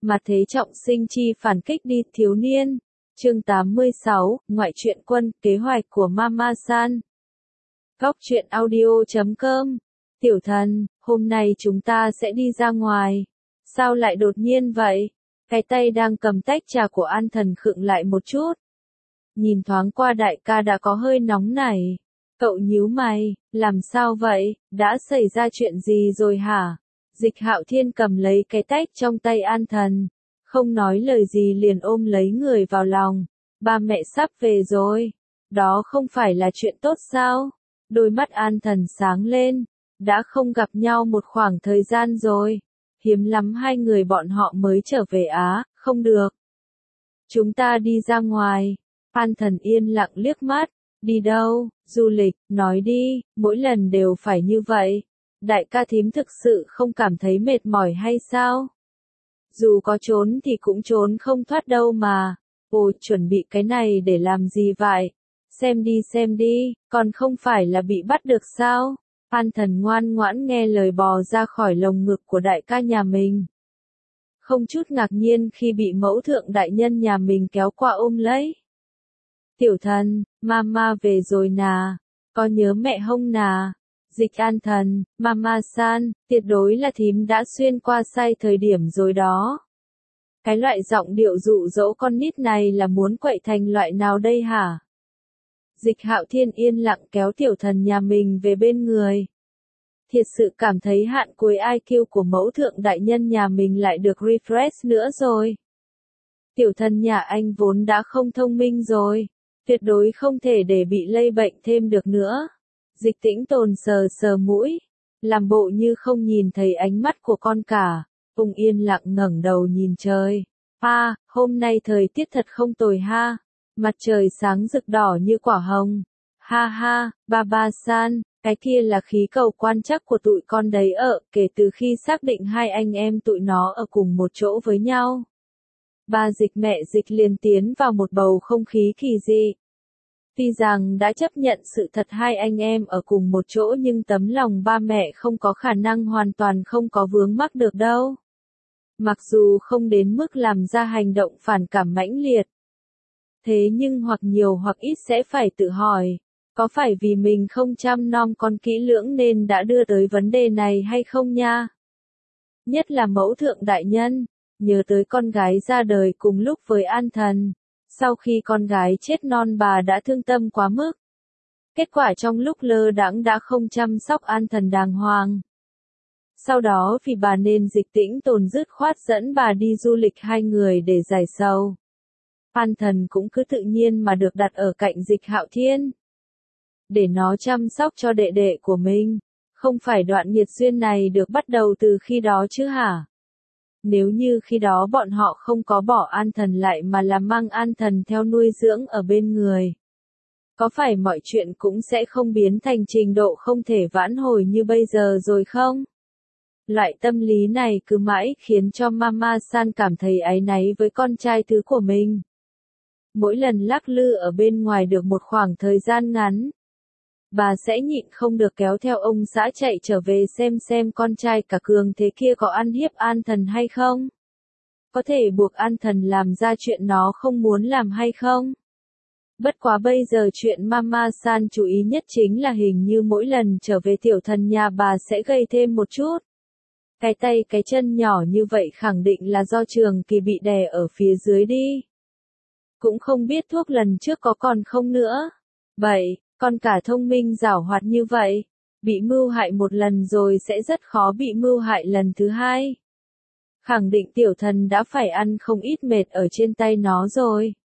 Mà thế trọng sinh chi phản kích đi thiếu niên. Chương 86, ngoại truyện quân, kế hoạch của Mama San. Góc truyện audio.com. Tiểu thần, hôm nay chúng ta sẽ đi ra ngoài. Sao lại đột nhiên vậy? Cái tay đang cầm tách trà của An Thần khựng lại một chút. Nhìn thoáng qua đại ca đã có hơi nóng nảy. Cậu nhíu mày, làm sao vậy, đã xảy ra chuyện gì rồi hả? Dịch Hạo Thiên cầm lấy cái tách trong tay An Thần. Không nói lời gì liền ôm lấy người vào lòng. Ba mẹ sắp về rồi. Đó không phải là chuyện tốt sao? Đôi mắt An Thần sáng lên. Đã không gặp nhau một khoảng thời gian rồi. Hiếm lắm hai người bọn họ mới trở về Á, không được. Chúng ta đi ra ngoài. An Thần yên lặng liếc mắt. Đi đâu, du lịch, nói đi, mỗi lần đều phải như vậy. Đại ca thím thực sự không cảm thấy mệt mỏi hay sao? Dù có trốn thì cũng trốn không thoát đâu mà. Ồ, chuẩn bị cái này để làm gì vậy? Xem đi, còn không phải là bị bắt được sao? An Thần ngoan ngoãn nghe lời bò ra khỏi lồng ngực của đại ca nhà mình. Không chút ngạc nhiên khi bị mẫu thượng đại nhân nhà mình kéo qua ôm lấy. Tiểu thần, mama về rồi nà, có nhớ mẹ hông nà? Dịch An Thần, Mama San, tuyệt đối là thím đã xuyên qua sai thời điểm rồi đó. Cái loại giọng điệu dụ dỗ con nít này là muốn quậy thành loại nào đây hả? Dịch Hạo Thiên yên lặng kéo tiểu thần nhà mình về bên người. Thiệt sự cảm thấy hạn cuối IQ của mẫu thượng đại nhân nhà mình lại được refresh nữa rồi. Tiểu thần nhà anh vốn đã không thông minh rồi. Tuyệt đối không thể để bị lây bệnh thêm được nữa. Dịch Tĩnh Tồn sờ sờ mũi, làm bộ như không nhìn thấy ánh mắt của con cả, Ung yên lặng ngẩng đầu nhìn trời. Hôm nay thời tiết thật không tồi ha, mặt trời sáng rực đỏ như quả hồng. Ba San, cái kia là khí cầu quan trắc của tụi con đấy kể từ khi xác định hai anh em tụi nó ở cùng một chỗ với nhau. Ba Dịch mẹ Dịch liền tiến vào một bầu không khí kỳ dị. Tuy rằng đã chấp nhận sự thật hai anh em ở cùng một chỗ nhưng tấm lòng ba mẹ không có khả năng hoàn toàn không có vướng mắc được đâu. Mặc dù không đến mức làm ra hành động phản cảm mãnh liệt. Thế nhưng hoặc nhiều hoặc ít sẽ phải tự hỏi, có phải vì mình không chăm nom con kỹ lưỡng nên đã đưa tới vấn đề này hay không nha? Nhất là mẫu thượng đại nhân, nhớ tới con gái ra đời cùng lúc với An Thần. Sau khi con gái chết non bà đã thương tâm quá mức. Kết quả trong lúc lơ đãng đã không chăm sóc An Thần đàng hoàng. Sau đó vì bà nên Dịch Tĩnh Tồn dứt khoát dẫn bà đi du lịch hai người để giải sầu. An Thần cũng cứ tự nhiên mà được đặt ở cạnh Dịch Hạo Thiên. Để nó chăm sóc cho đệ đệ của mình. Không phải đoạn nghiệt duyên này được bắt đầu từ khi đó chứ hả? Nếu như khi đó bọn họ không có bỏ An Thần lại mà là mang An Thần theo nuôi dưỡng ở bên người. Có phải mọi chuyện cũng sẽ không biến thành trình độ không thể vãn hồi như bây giờ rồi không? Loại tâm lý này cứ mãi khiến cho Mama San cảm thấy áy náy với con trai thứ của mình. Mỗi lần lắc lư ở bên ngoài được một khoảng thời gian ngắn, bà sẽ nhịn không được kéo theo ông xã chạy trở về xem con trai cả cường thế kia có ăn hiếp An Thần hay không? Có thể buộc An Thần làm ra chuyện nó không muốn làm hay không? Bất quá bây giờ chuyện Mama San chú ý nhất chính là hình như mỗi lần trở về tiểu thần nhà bà sẽ gây thêm một chút. Cái tay cái chân nhỏ như vậy khẳng định là do Trường Kỳ bị đè ở phía dưới đi. Cũng không biết thuốc lần trước có còn không nữa. Vậy, con cả thông minh giảo hoạt như vậy, bị mưu hại một lần rồi sẽ rất khó bị mưu hại lần thứ hai. Khẳng định tiểu thần đã phải ăn không ít mệt ở trên tay nó rồi.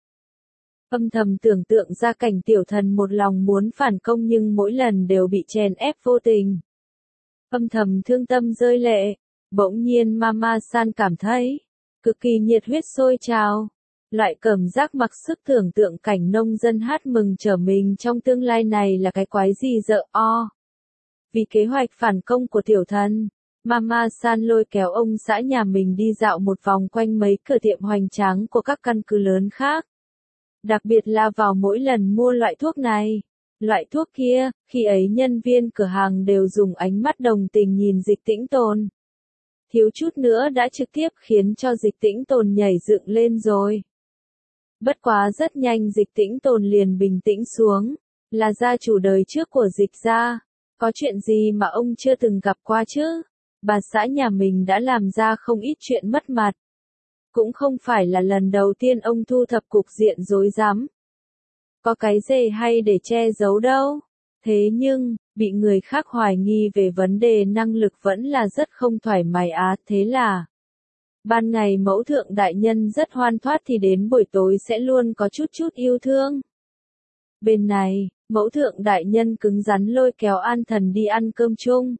Âm thầm tưởng tượng ra cảnh tiểu thần một lòng muốn phản công nhưng mỗi lần đều bị chèn ép vô tình. Âm thầm thương tâm rơi lệ, bỗng nhiên Mama San cảm thấy cực kỳ nhiệt huyết sôi trào. Loại cảm giác mặc sức tưởng tượng cảnh nông dân hát mừng trở mình trong tương lai này là cái quái gì dợ o. Vì kế hoạch phản công của tiểu thần, Mama San lôi kéo ông xã nhà mình đi dạo một vòng quanh mấy cửa tiệm hoành tráng của các căn cứ lớn khác. Đặc biệt là vào mỗi lần mua loại thuốc này, loại thuốc kia, khi ấy nhân viên cửa hàng đều dùng ánh mắt đồng tình nhìn Dịch Tĩnh Tồn. thiếu chút nữa đã trực tiếp khiến cho Dịch Tĩnh Tồn nhảy dựng lên rồi. Bất quá rất nhanh Dịch Tĩnh Tồn liền bình tĩnh xuống, là gia chủ đời trước của Dịch gia, có chuyện gì mà ông chưa từng gặp qua chứ? Bà xã nhà mình đã làm ra không ít chuyện mất mặt. Cũng không phải là lần đầu tiên ông thu thập cục diện rối rắm. Có cái gì hay để che giấu đâu. Thế nhưng, bị người khác hoài nghi về vấn đề năng lực vẫn là rất không thoải mái thế là. Ban ngày mẫu thượng đại nhân rất hoan thoát thì đến buổi tối sẽ luôn có chút chút yêu thương. Bên này, mẫu thượng đại nhân cứng rắn lôi kéo An Thần đi ăn cơm chung.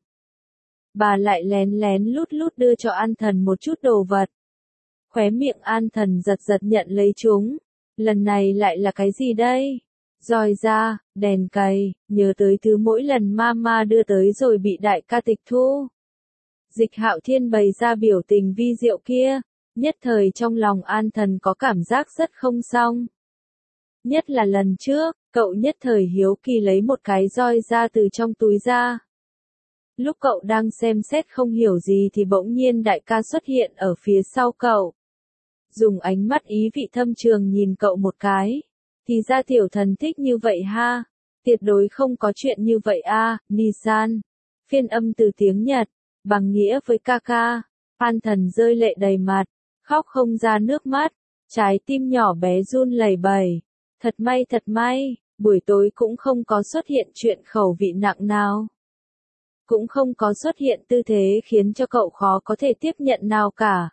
Bà lại lén lén lút lút đưa cho An Thần một chút đồ vật. Khóe miệng An Thần giật giật nhận lấy chúng. Lần này lại là cái gì đây? Roi da, đèn cày, nhớ tới thứ mỗi lần mama đưa tới rồi bị đại ca tịch thu. Dịch Hạo Thiên bày ra biểu tình vi diệu kia, nhất thời trong lòng An Thần có cảm giác rất không xong. Nhất là lần trước, cậu nhất thời hiếu kỳ lấy một cái roi da từ trong túi ra. Lúc cậu đang xem xét không hiểu gì thì bỗng nhiên đại ca xuất hiện ở phía sau cậu. Dùng ánh mắt ý vị thâm trường nhìn cậu một cái. Thì ra tiểu thần thích như vậy ha. Tuyệt đối không có chuyện như vậy Nisan. Phiên âm từ tiếng Nhật, bằng nghĩa với ca ca. An Thần rơi lệ đầy mặt, khóc không ra nước mắt. Trái tim nhỏ bé run lẩy bẩy. Thật may, buổi tối cũng không có xuất hiện chuyện khẩu vị nặng nào. Cũng không có xuất hiện tư thế khiến cho cậu khó có thể tiếp nhận nào cả.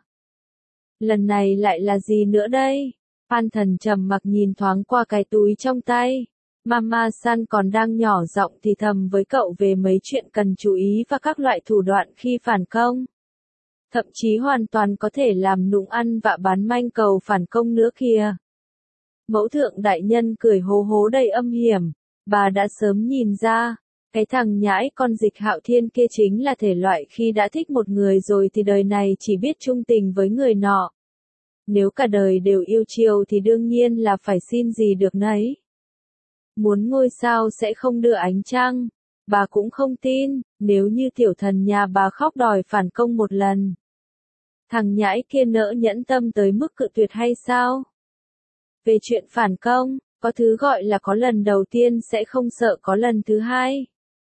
Lần này lại là gì nữa đây? An Thần trầm mặc nhìn thoáng qua cái túi trong tay. Mama San còn đang nhỏ giọng thì thầm với cậu về mấy chuyện cần chú ý và các loại thủ đoạn khi phản công. Thậm chí hoàn toàn có thể làm nũng ăn vạ bán manh cầu phản công nữa kìa. Mẫu thượng đại nhân cười hố hố đầy âm hiểm. Bà đã sớm nhìn ra. Cái thằng nhãi con Dịch Hạo Thiên kia chính là thể loại khi đã thích một người rồi thì đời này chỉ biết trung tình với người nọ. Nếu cả đời đều yêu chiều thì đương nhiên là phải xin gì được nấy. Muốn ngôi sao sẽ không đưa ánh trăng. Bà cũng không tin, nếu như tiểu thần nhà bà khóc đòi phản công một lần. Thằng nhãi kia nỡ nhẫn tâm tới mức cự tuyệt hay sao? Về chuyện phản công, có thứ gọi là có lần đầu tiên sẽ không sợ có lần thứ hai.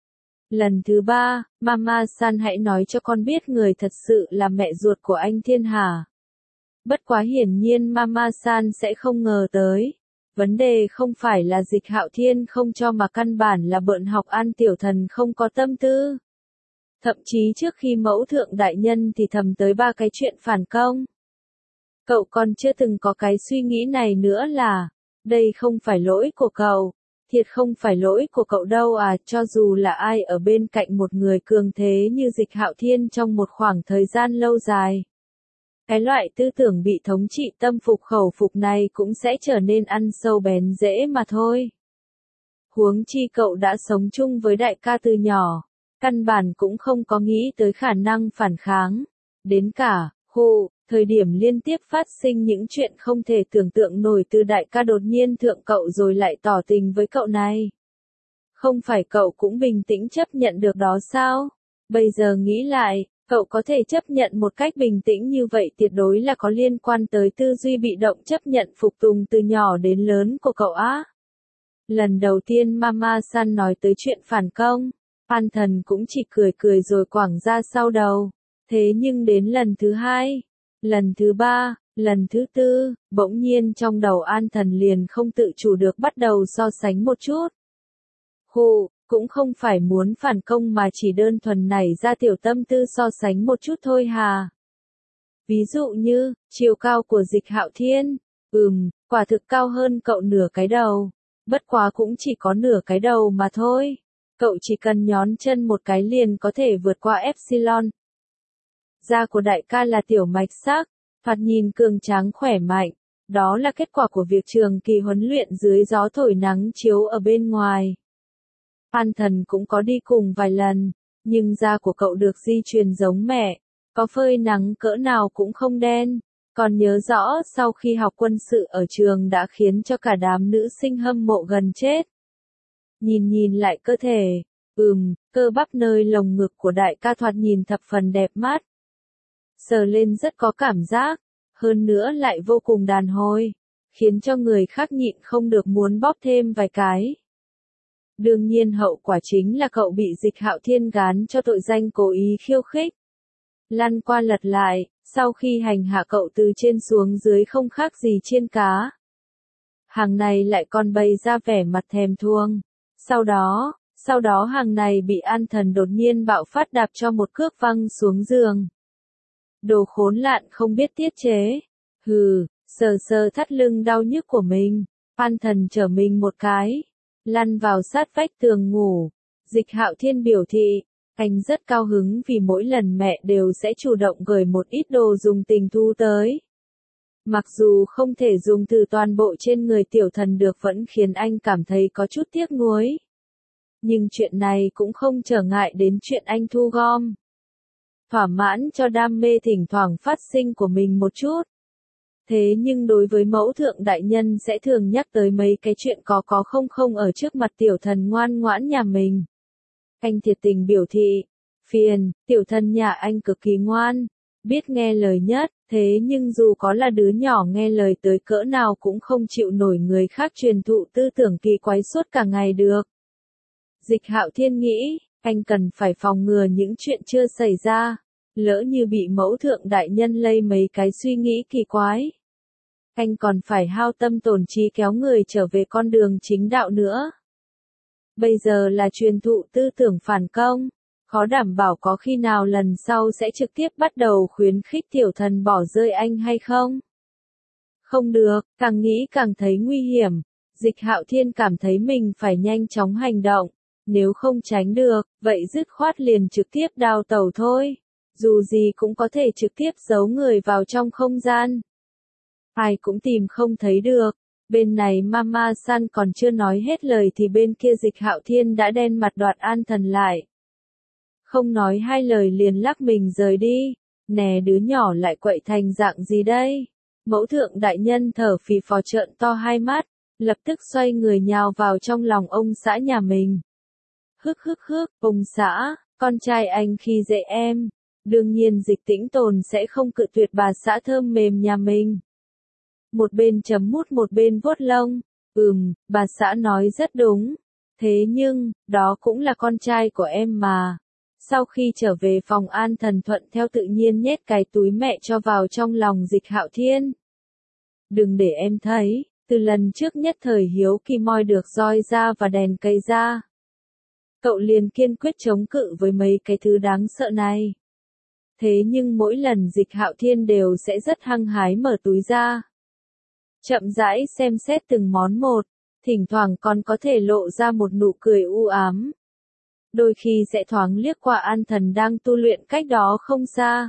Lần thứ ba, Mama San hãy nói cho con biết người thật sự là mẹ ruột của anh Thiên Hà. Bất quá hiển nhiên Mama San sẽ không ngờ tới. Vấn đề không phải là Dịch Hạo Thiên không cho mà căn bản là bợn học An tiểu thần không có tâm tư. Thậm chí trước khi mẫu thượng đại nhân thì thầm tới ba cái chuyện phản công. Cậu còn chưa từng có cái suy nghĩ này nữa là, đây không phải lỗi của cậu. Thiệt không phải lỗi của cậu đâu cho dù là ai ở bên cạnh một người cường thế như Dịch Hạo Thiên trong một khoảng thời gian lâu dài. Cái loại tư tưởng bị thống trị tâm phục khẩu phục này cũng sẽ trở nên ăn sâu bén rễ mà thôi. Huống chi cậu đã sống chung với đại ca từ nhỏ, căn bản cũng không có nghĩ tới khả năng phản kháng. Đến cả, thời điểm liên tiếp phát sinh những chuyện không thể tưởng tượng nổi từ đại ca đột nhiên thượng cậu rồi lại tỏ tình với cậu này. Không phải cậu cũng bình tĩnh chấp nhận được đó sao? Bây giờ nghĩ lại, cậu có thể chấp nhận một cách bình tĩnh như vậy tuyệt đối là có liên quan tới tư duy bị động chấp nhận phục tùng từ nhỏ đến lớn của cậu Lần đầu tiên Mama San nói tới chuyện phản công, An Thần cũng chỉ cười cười rồi quẳng ra sau đầu. Thế nhưng đến lần thứ hai, lần thứ ba, lần thứ tư, bỗng nhiên trong đầu An Thần liền không tự chủ được bắt đầu so sánh một chút. Cũng không phải muốn phản công mà chỉ đơn thuần nảy ra tiểu tâm tư so sánh một chút thôi hà. Ví dụ như, chiều cao của Dịch Hạo Thiên, quả thực cao hơn cậu nửa cái đầu. Bất quá cũng chỉ có nửa cái đầu mà thôi. Cậu chỉ cần nhón chân một cái liền có thể vượt qua Epsilon. Da của đại ca là tiểu mạch sắc, thoạt nhìn cường tráng khỏe mạnh. Đó là kết quả của việc trường kỳ huấn luyện dưới gió thổi nắng chiếu ở bên ngoài. An Thần cũng có đi cùng vài lần, nhưng da của cậu được di truyền giống mẹ, có phơi nắng cỡ nào cũng không đen. Còn nhớ rõ sau khi học quân sự ở trường đã khiến cho cả đám nữ sinh hâm mộ gần chết. Nhìn lại cơ thể, cơ bắp nơi lồng ngực của đại ca thoạt nhìn thập phần đẹp mắt. sờ lên rất có cảm giác, hơn nữa lại vô cùng đàn hồi, khiến cho người khác nhịn không được muốn bóp thêm vài cái. Đương nhiên hậu quả chính là cậu bị Dịch Hạo Thiên gán cho tội danh cố ý khiêu khích. Lăn qua lật lại, sau khi hành hạ cậu từ trên xuống dưới không khác gì chiên cá. Hàng này lại còn bày ra vẻ mặt thèm thuồng. Sau đó hàng này bị An Thần đột nhiên bạo phát đạp cho một cước văng xuống giường. Đồ khốn nạn không biết tiết chế. Hừ, sờ sờ thắt lưng đau nhức của mình. An Thần trở mình một cái, lăn vào sát vách tường ngủ. Dịch Hạo Thiên biểu thị, anh rất cao hứng vì mỗi lần mẹ đều sẽ chủ động gửi một ít đồ dùng tình thú tới. Mặc dù không thể dùng từ toàn bộ trên người tiểu thần được vẫn khiến anh cảm thấy có chút tiếc nuối. Nhưng chuyện này cũng không trở ngại đến chuyện anh thu gom. Thỏa mãn cho đam mê thỉnh thoảng phát sinh của mình một chút. Thế nhưng đối với mẫu thượng đại nhân sẽ thường nhắc tới mấy cái chuyện có không ở trước mặt tiểu thần ngoan ngoãn nhà mình. Anh thiệt tình biểu thị, phiền, tiểu thần nhà anh cực kỳ ngoan, biết nghe lời nhất, thế nhưng dù có là đứa nhỏ nghe lời tới cỡ nào cũng không chịu nổi người khác truyền thụ tư tưởng kỳ quái suốt cả ngày được. Dịch Hạo Thiên nghĩ, anh cần phải phòng ngừa những chuyện chưa xảy ra, lỡ như bị mẫu thượng đại nhân lây mấy cái suy nghĩ kỳ quái. Anh còn phải hao tâm tổn trí kéo người trở về con đường chính đạo nữa. Bây giờ là truyền thụ tư tưởng phản công, khó đảm bảo có khi nào lần sau sẽ trực tiếp bắt đầu khuyến khích tiểu thần bỏ rơi anh hay không? Không được, càng nghĩ càng thấy nguy hiểm. Dịch Hạo Thiên cảm thấy mình phải nhanh chóng hành động, nếu không tránh được, vậy dứt khoát liền trực tiếp đào tẩu thôi. Dù gì cũng có thể trực tiếp giấu người vào trong không gian. Ai cũng tìm không thấy được. Bên này Mama San còn chưa nói hết lời thì bên kia Dịch Hạo Thiên đã đen mặt đoạt An Thần lại. Không nói hai lời liền lắc mình rời đi. Nè đứa nhỏ lại quậy thành dạng gì đây? Mẫu thượng đại nhân thở phì phò trợn to hai mắt, lập tức xoay người nhào vào trong lòng ông xã nhà mình. Hức, ông xã, con trai anh khi dễ em. Đương nhiên Dịch Tĩnh Tồn sẽ không cự tuyệt bà xã thơm mềm nhà mình. Một bên chấm mút một bên vuốt lông. Bà xã nói rất đúng. Thế nhưng, đó cũng là con trai của em mà. Sau khi trở về phòng An Thần thuận theo tự nhiên nhét cái túi mẹ cho vào trong lòng Dịch Hạo Thiên. Đừng để em thấy, từ lần trước nhất thời hiếu kỳ moi được roi ra và đèn cây ra. Cậu liền kiên quyết chống cự với mấy cái thứ đáng sợ này. Thế nhưng mỗi lần Dịch Hạo Thiên đều sẽ rất hăng hái mở túi ra. Chậm rãi xem xét từng món một, thỉnh thoảng còn có thể lộ ra một nụ cười u ám. Đôi khi sẽ thoáng liếc qua An Thần đang tu luyện cách đó không xa.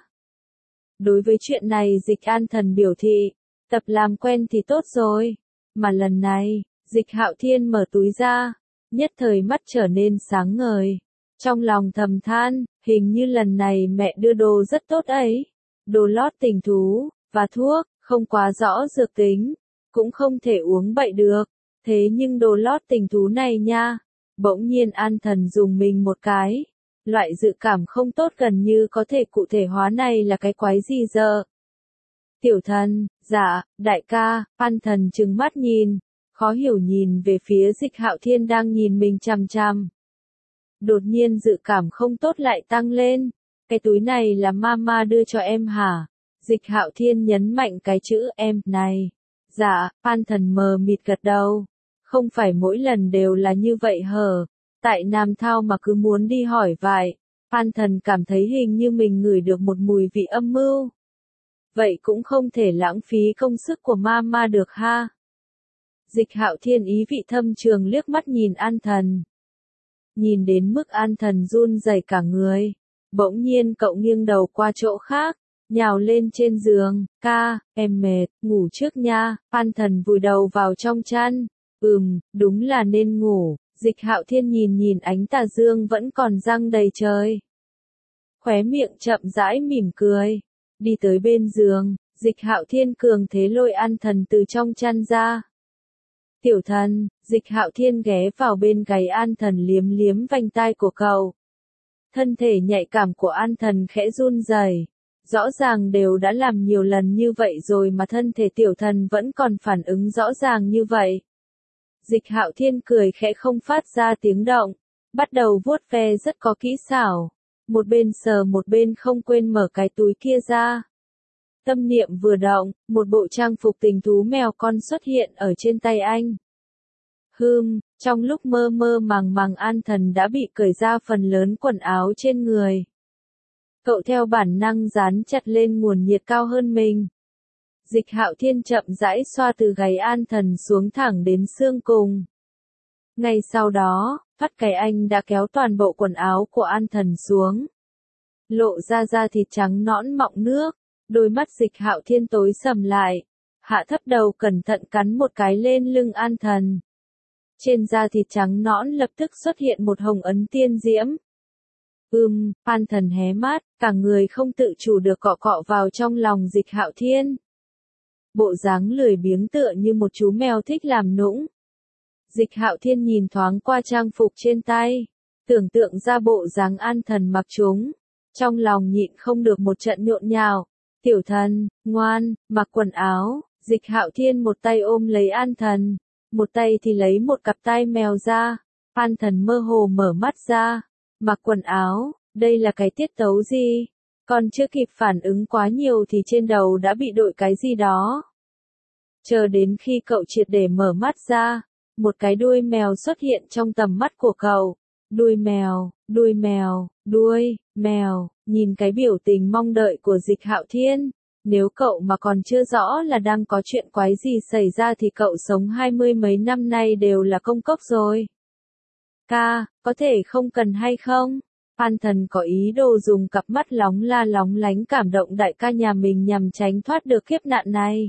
Đối với chuyện này Dịch An Thần biểu thị, tập làm quen thì tốt rồi. Mà lần này, Dịch Hạo Thiên mở túi ra, nhất thời mắt trở nên sáng ngời. Trong lòng thầm than, hình như lần này mẹ đưa đồ rất tốt ấy. Đồ lót tình thú, và thuốc, không quá rõ dược tính, cũng không thể uống bậy được. Thế nhưng đồ lót tình thú này nha. Bỗng nhiên An Thần dùng mình một cái. Loại dự cảm không tốt gần như có thể cụ thể hóa này là cái quái gì giờ. Tiểu thần, dạ, đại ca, An Thần trừng mắt nhìn, khó hiểu nhìn về phía Dịch Hạo Thiên đang nhìn mình chằm chằm. Đột nhiên dự cảm không tốt lại tăng lên. Cái túi này là mama đưa cho em hả? Dịch Hạo Thiên nhấn mạnh cái chữ em này. Dạ, An Thần mờ mịt gật đầu. Không phải mỗi lần đều là như vậy hờ. Tại Nam Thao mà cứ muốn đi hỏi vài. An Thần cảm thấy hình như mình ngửi được một mùi vị âm mưu. Vậy cũng không thể lãng phí công sức của mama được ha. Dịch Hạo Thiên ý vị thâm trường liếc mắt nhìn An Thần. Nhìn đến mức An Thần run rẩy cả người. Bỗng nhiên cậu nghiêng đầu qua chỗ khác, nhào lên trên giường. Ca, em mệt, ngủ trước nha. An Thần vùi đầu vào trong chăn. Đúng là nên ngủ. Dịch Hạo Thiên nhìn ánh tà dương vẫn còn răng đầy trời. Khóe miệng chậm rãi mỉm cười. Đi tới bên giường, Dịch Hạo Thiên cường thế lôi An Thần từ trong chăn ra. Tiểu thần, Dịch Hạo Thiên ghé vào bên gáy An Thần liếm vành tai của cậu. Thân thể nhạy cảm của An Thần khẽ run rẩy. Rõ ràng đều đã làm nhiều lần như vậy rồi mà thân thể tiểu thần vẫn còn phản ứng rõ ràng như vậy. Dịch Hạo Thiên cười khẽ không phát ra tiếng động, bắt đầu vuốt ve rất có kỹ xảo, một bên sờ một bên không quên mở cái túi kia ra. Tâm niệm vừa động, một bộ trang phục tình thú mèo con xuất hiện ở trên tay anh. Trong lúc mơ mơ màng màng An Thần đã bị cởi ra phần lớn quần áo trên người. Cậu theo bản năng dán chặt lên nguồn nhiệt cao hơn mình. Dịch Hạo Thiên chậm rãi xoa từ gáy An Thần xuống thẳng đến xương cùng. Ngay sau đó, phát cái anh đã kéo toàn bộ quần áo của An Thần xuống. Lộ ra da thịt trắng nõn mọng nước, đôi mắt Dịch Hạo Thiên tối sầm lại, hạ thấp đầu cẩn thận cắn một cái lên lưng An Thần. Trên da thịt trắng nõn lập tức xuất hiện một hồng ấn tiên diễm. An Thần hé mắt, cả người không tự chủ được cọ cọ vào trong lòng Dịch Hạo Thiên. Bộ dáng lười biếng tựa như một chú mèo thích làm nũng. Dịch Hạo Thiên nhìn thoáng qua trang phục trên tay, tưởng tượng ra bộ dáng An Thần mặc chúng, trong lòng nhịn không được một trận nhộn nhào. Tiểu thần, ngoan, mặc quần áo. Dịch Hạo Thiên một tay ôm lấy An Thần, một tay thì lấy một cặp tai mèo ra. An Thần mơ hồ mở mắt ra, mặc quần áo, đây là cái tiết tấu gì? Còn chưa kịp phản ứng quá nhiều thì trên đầu đã bị đội cái gì đó. Chờ đến khi cậu triệt để mở mắt ra, một cái đuôi mèo xuất hiện trong tầm mắt của cậu. Đuôi mèo, đuôi mèo, đuôi mèo, nhìn cái biểu tình mong đợi của Dịch Hạo Thiên. Nếu cậu mà còn chưa rõ là đang có chuyện quái gì xảy ra thì cậu sống 20 mấy năm nay đều là công cốc rồi. Ca, có thể không cần hay không? An Thần có ý đồ dùng cặp mắt lóng la lóng lánh cảm động đại ca nhà mình nhằm tránh thoát được kiếp nạn này.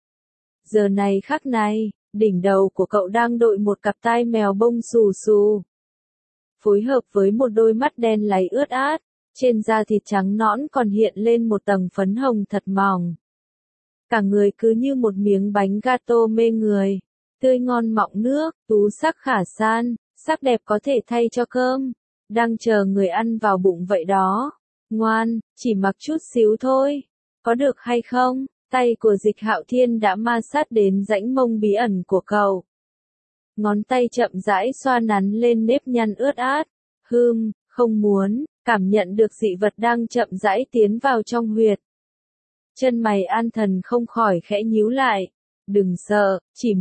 Giờ này khắc này, đỉnh đầu của cậu đang đội một cặp tai mèo bông xù xù. Phối hợp với một đôi mắt đen láy ướt át, trên da thịt trắng nõn còn hiện lên một tầng phấn hồng thật mỏng. Cả người cứ như một miếng bánh gato mê người, tươi ngon mọng nước, tú sắc khả san, sắc đẹp có thể thay cho cơm, đang chờ người ăn vào bụng vậy đó. Ngoan, chỉ mặc chút xíu thôi, có được hay không? Tay của Dịch Hạo Thiên đã ma sát đến rãnh mông bí ẩn của cậu. Ngón tay chậm rãi xoa nắn lên nếp nhăn ướt át. Không muốn, cảm nhận được dị vật đang chậm rãi tiến vào trong huyệt. Chân mày An Thần không khỏi khẽ nhíu lại. Đừng sợ,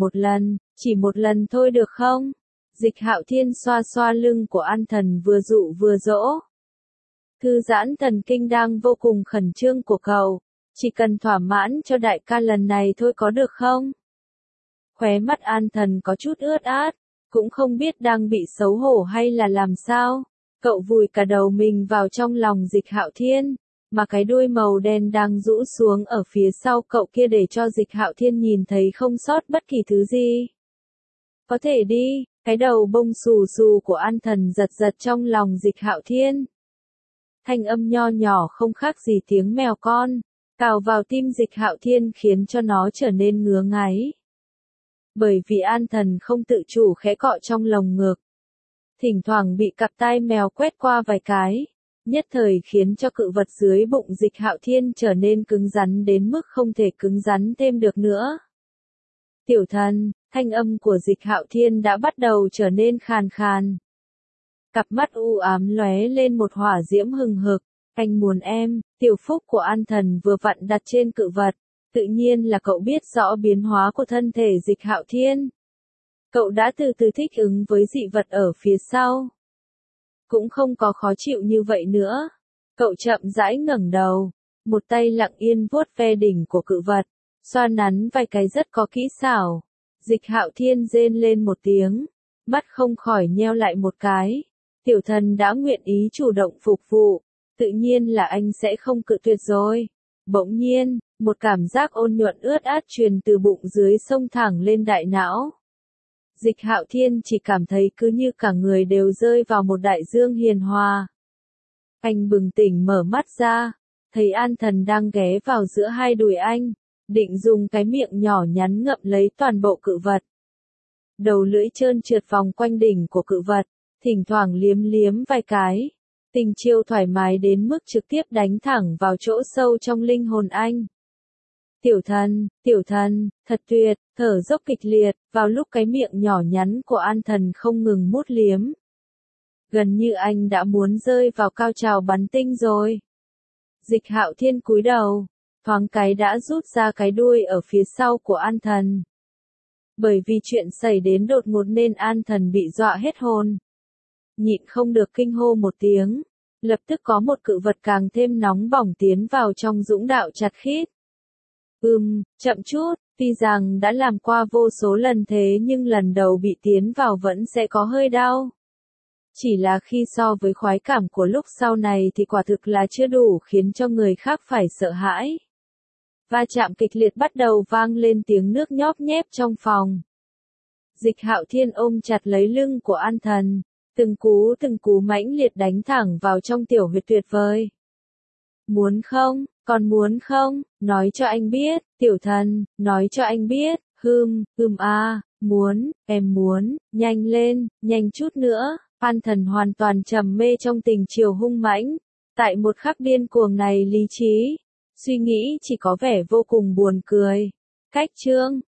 chỉ một lần thôi được không? Dịch Hạo Thiên xoa xoa lưng của An Thần vừa dụ vừa dỗ. Thư giãn thần kinh đang vô cùng khẩn trương của cậu. Chỉ cần thỏa mãn cho đại ca lần này thôi có được không? Khóe mắt An Thần có chút ướt át, cũng không biết đang bị xấu hổ hay là làm sao. Cậu vùi cả đầu mình vào trong lòng Dịch Hạo Thiên, mà cái đuôi màu đen đang rũ xuống ở phía sau cậu kia để cho Dịch Hạo Thiên nhìn thấy không sót bất kỳ thứ gì. Có thể đi, cái đầu bông xù xù của An Thần giật giật trong lòng Dịch Hạo Thiên. Thanh âm nho nhỏ không khác gì tiếng mèo con, cào vào tim Dịch Hạo Thiên khiến cho nó trở nên ngứa ngáy. Bởi vì An Thần không tự chủ khẽ cọ trong lồng ngực. Thỉnh thoảng bị cặp tai mèo quét qua vài cái, nhất thời khiến cho cự vật dưới bụng Dịch Hạo Thiên trở nên cứng rắn đến mức không thể cứng rắn thêm được nữa. Tiểu thần, thanh âm của Dịch Hạo Thiên đã bắt đầu trở nên khàn khàn. Cặp mắt u ám lóe lên một hỏa diễm hừng hực, anh muốn em. Tiểu phúc của An Thần vừa vặn đặt trên cự vật, tự nhiên là cậu biết rõ biến hóa của thân thể Dịch Hạo Thiên. Cậu đã từ từ thích ứng với dị vật ở phía sau. Cũng không có khó chịu như vậy nữa. Cậu chậm rãi ngẩng đầu, một tay lặng yên vuốt ve đỉnh của cự vật, xoa nắn vài cái rất có kỹ xảo. Dịch Hạo Thiên rên lên một tiếng, mắt không khỏi nheo lại một cái. Tiểu thần đã nguyện ý chủ động phục vụ, tự nhiên là anh sẽ không cự tuyệt rồi. Bỗng nhiên, một cảm giác ôn nhuận ướt át truyền từ bụng dưới xông thẳng lên đại não. Dịch Hạo Thiên chỉ cảm thấy cứ như cả người đều rơi vào một đại dương hiền hòa. Anh bừng tỉnh mở mắt ra, thấy An Thần đang ghé vào giữa hai đùi anh, định dùng cái miệng nhỏ nhắn ngậm lấy toàn bộ cự vật. Đầu lưỡi trơn trượt vòng quanh đỉnh của cự vật, thỉnh thoảng liếm liếm vài cái. Tình chiêu thoải mái đến mức trực tiếp đánh thẳng vào chỗ sâu trong linh hồn anh. Tiểu thần, thật tuyệt, thở dốc kịch liệt, vào lúc cái miệng nhỏ nhắn của An Thần không ngừng mút liếm. Gần như anh đã muốn rơi vào cao trào bắn tinh rồi. Dịch Hạo Thiên cúi đầu, thoáng cái đã rút ra cái đuôi ở phía sau của An Thần. Bởi vì chuyện xảy đến đột ngột nên An Thần bị dọa hết hồn. Nhịn không được kinh hô một tiếng, lập tức có một cự vật càng thêm nóng bỏng tiến vào trong dũng đạo chặt khít. Chậm chút, tuy rằng đã làm qua vô số lần thế nhưng lần đầu bị tiến vào vẫn sẽ có hơi đau. Chỉ là khi so với khoái cảm của lúc sau này thì quả thực là chưa đủ khiến cho người khác phải sợ hãi. Va chạm kịch liệt bắt đầu vang lên tiếng nước nhóp nhép trong phòng. Dịch Hạo Thiên ôm chặt lấy lưng của An Thần, từng cú mãnh liệt đánh thẳng vào trong tiểu huyệt tuyệt vời. Muốn không, còn muốn không, nói cho anh biết, tiểu thần, nói cho anh biết, muốn, em muốn, nhanh lên, nhanh chút nữa. An Thần hoàn toàn trầm mê trong tình chiều hung mãnh, tại một khắc điên cuồng này lý trí, suy nghĩ chỉ có vẻ vô cùng buồn cười. Cách chương